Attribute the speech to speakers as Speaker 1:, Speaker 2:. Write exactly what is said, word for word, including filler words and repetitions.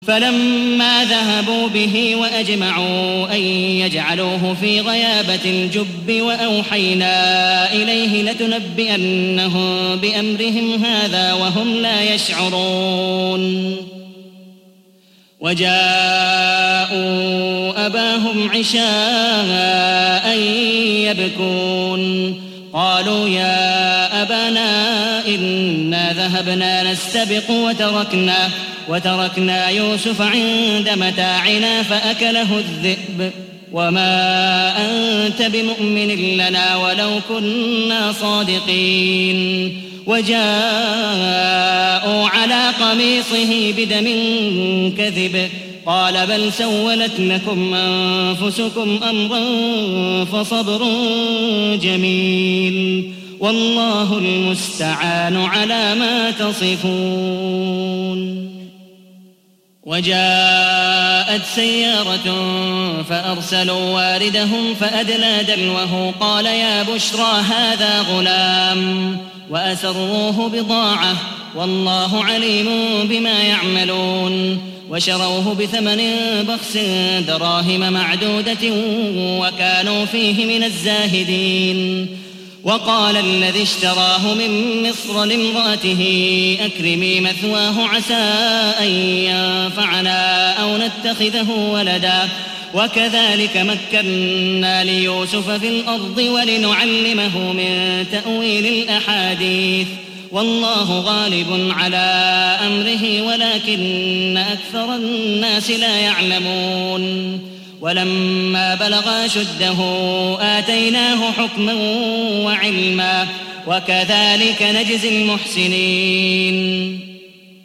Speaker 1: فلما ذهبوا به وأجمعوا أن يجعلوه في غيابة الجب وأوحينا إليه لتنبئنهم بأمرهم هذا وهم لا يشعرون. وجاءوا أباهم عشاء يبكون قالوا يا أبانا إنا ذهبنا نستبق وتركنا وتركنا يوسف عند متاعنا فأكله الذئب وما أنت بمؤمن لنا ولو كنا صادقين. وجاءوا على قميصه بدم كذب قال بل سولت لكم أنفسكم أمرا فصبر جميل والله المستعان على ما تصفون. وجاءت سيارة فأرسلوا واردهم فأدلى دلوه قال يا بشرى هذا غلام وأسروه بضاعة والله عليم بما يعملون. وشروه بثمن بخس دراهم معدودة وكانوا فيه من الزاهدين. وقال الذي اشتراه من مصر لامرأته أكرمي مثواه عسى أن ينفعنا أو نتخذه ولدا وكذلك مكنا ليوسف في الأرض ولنعلمه من تأويل الأحاديث والله غالب على أمره ولكن أكثر الناس لا يعلمون. ولما بلغ أشده آتيناه حكما وعلما وكذلك نجزي المحسنين.